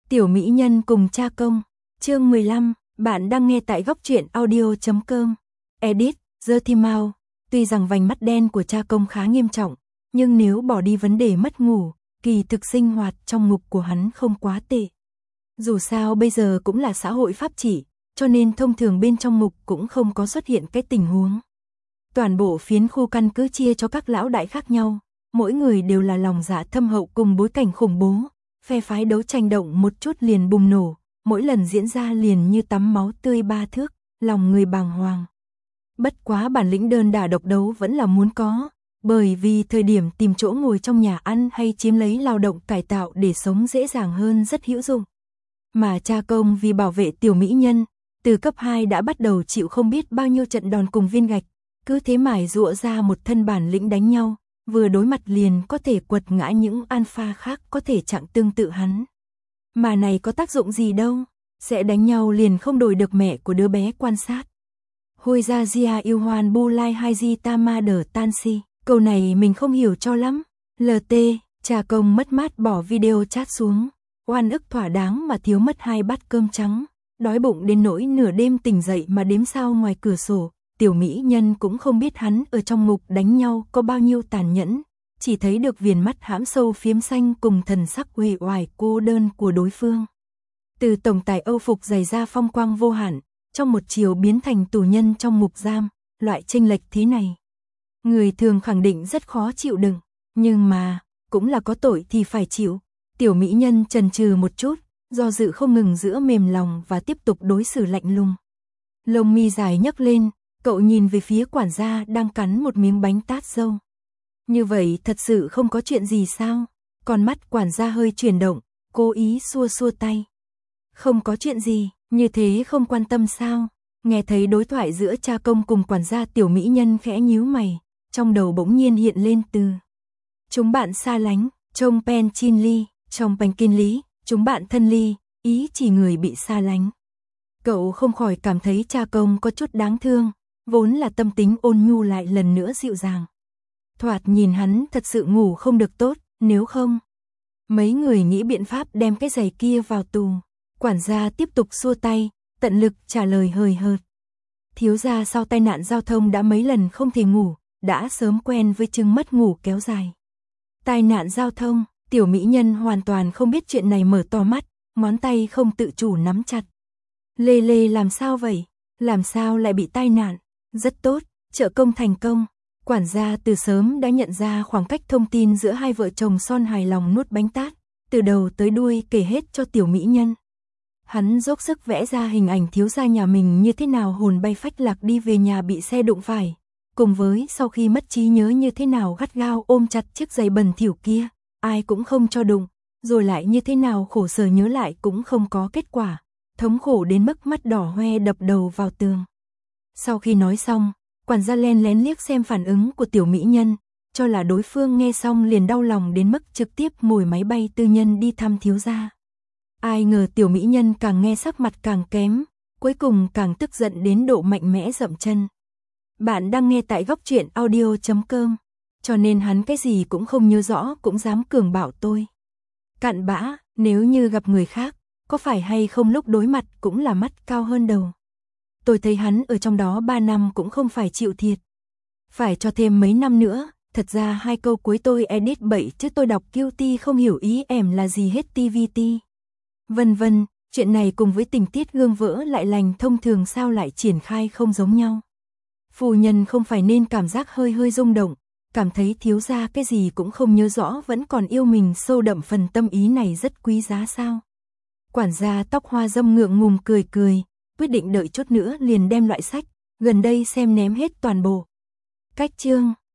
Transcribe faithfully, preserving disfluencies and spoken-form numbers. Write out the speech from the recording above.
Tiểu mỹ nhân cùng cha công, chương mười lăm, bạn đang nghe tại góc truyện audio chấm com. Edit, Dirty Mouth. Tuy rằng vành mắt đen của cha công khá nghiêm trọng, nhưng nếu bỏ đi vấn đề mất ngủ, kỳ thực sinh hoạt trong ngục của hắn không quá tệ. Dù sao bây giờ cũng là xã hội pháp trị, cho nên thông thường bên trong ngục cũng không có xuất hiện cái tình huống. Toàn bộ phiến khu căn cứ chia cho các lão đại khác nhau, mỗi người đều là lòng dạ thâm hậu cùng bối cảnh khủng bố, phe phái đấu tranh động một chút liền bùng nổ, mỗi lần diễn ra liền như tắm máu tươi ba thước, lòng người bàng hoàng. Bất quá bản lĩnh đơn đả độc đấu vẫn là muốn có, bởi vì thời điểm tìm chỗ ngồi trong nhà ăn hay chiếm lấy lao động cải tạo để sống dễ dàng hơn rất hữu dụng. Mà cha công vì bảo vệ tiểu mỹ nhân, từ cấp hai đã bắt đầu chịu không biết bao nhiêu trận đòn cùng viên gạch, cứ thế mải dụa ra một thân bản lĩnh đánh nhau, vừa đối mặt liền có thể quật ngã những alpha khác có thể chặn tương tự hắn. Mà này có tác dụng gì đâu, sẽ đánh nhau liền không đổi được mẹ của đứa bé quan sát. Hôi ra Gia yêu hoan bu lai hai di tama đờ tan si, câu này mình không hiểu cho lắm. lờ tê, cha công mất mát bỏ video chat xuống, oan ức thỏa đáng mà thiếu mất hai bát cơm trắng, đói bụng đến nỗi nửa đêm tỉnh dậy mà đếm sao ngoài cửa sổ. Tiểu mỹ nhân cũng không biết hắn ở trong ngục đánh nhau có bao nhiêu tàn nhẫn, chỉ thấy được viền mắt hãm sâu phiếm xanh cùng thần sắc uể oải cô đơn của đối phương. Từ tổng tài Âu phục giày ra phong quang vô hạn, trong một chiều biến thành tù nhân trong ngục giam, loại chênh lệch thế này. Người thường khẳng định rất khó chịu đựng, nhưng mà, cũng là có tội thì phải chịu. Tiểu mỹ nhân chần chừ một chút, do dự không ngừng giữa mềm lòng và tiếp tục đối xử lạnh lùng. Lông mi dài nhấc lên, cậu nhìn về phía quản gia đang cắn một miếng bánh tát dâu. Như vậy thật sự không có chuyện gì sao? Con mắt quản gia hơi chuyển động, cố ý xua xua tay. Không có chuyện gì, như thế không quan tâm sao? Nghe thấy đối thoại giữa cha công cùng quản gia tiểu mỹ nhân khẽ nhíu mày, trong đầu bỗng nhiên hiện lên từ. Chúng bạn xa lánh, trông pen chin ly, trông bánh kinh lý, chúng bạn thân ly, ý chỉ người bị xa lánh. Cậu không khỏi cảm thấy cha công có chút đáng thương, vốn là tâm tính ôn nhu lại lần nữa dịu dàng. Thoạt nhìn hắn thật sự ngủ không được tốt, nếu không. Mấy người nghĩ biện pháp đem cái giày kia vào tù. Quản gia tiếp tục xua tay, tận lực trả lời hời hợt. Thiếu gia sau tai nạn giao thông đã mấy lần không thể ngủ, đã sớm quen với chứng mất ngủ kéo dài. Tai nạn giao thông, tiểu mỹ nhân hoàn toàn không biết chuyện này mở to mắt, ngón tay không tự chủ nắm chặt. Lê Lê làm sao vậy? Làm sao lại bị tai nạn? Rất tốt, trợ công thành công. Quản gia từ sớm đã nhận ra khoảng cách thông tin giữa hai vợ chồng son hài lòng nuốt bánh tát, từ đầu tới đuôi kể hết cho tiểu mỹ nhân. Hắn dốc sức vẽ ra hình ảnh thiếu gia nhà mình như thế nào hồn bay phách lạc đi về nhà bị xe đụng phải, cùng với sau khi mất trí nhớ như thế nào gắt gao ôm chặt chiếc giày bẩn thỉu kia, ai cũng không cho đụng, rồi lại như thế nào khổ sở nhớ lại cũng không có kết quả, thống khổ đến mức mắt đỏ hoe đập đầu vào tường. Sau khi nói xong, quản gia len lén liếc xem phản ứng của tiểu mỹ nhân, cho là đối phương nghe xong liền đau lòng đến mức trực tiếp ngồi máy bay tư nhân đi thăm thiếu gia. Ai ngờ tiểu mỹ nhân càng nghe sắc mặt càng kém, cuối cùng càng tức giận đến độ mạnh mẽ dậm chân. Bạn đang nghe tại góc truyện audio chấm com, cho nên hắn cái gì cũng không nhớ rõ cũng dám cường bạo tôi. Cặn bã, nếu như gặp người khác, có phải hay không lúc đối mặt cũng là mắt cao hơn đầu. Tôi thấy hắn ở trong đó ba năm cũng không phải chịu thiệt. Phải cho thêm mấy năm nữa, thật ra hai câu cuối tôi edit bậy chứ tôi đọc guilty không hiểu ý em là gì hết tê vê tê. Vân vân, chuyện này cùng với tình tiết gương vỡ lại lành thông thường sao lại triển khai không giống nhau. Phu nhân không phải nên cảm giác hơi hơi rung động, cảm thấy thiếu gia cái gì cũng không nhớ rõ vẫn còn yêu mình sâu đậm phần tâm ý này rất quý giá sao. Quản gia tóc hoa dâm ngượng ngùng cười cười, quyết định đợi chút nữa liền đem loại sách, gần đây xem ném hết toàn bộ. Cách chương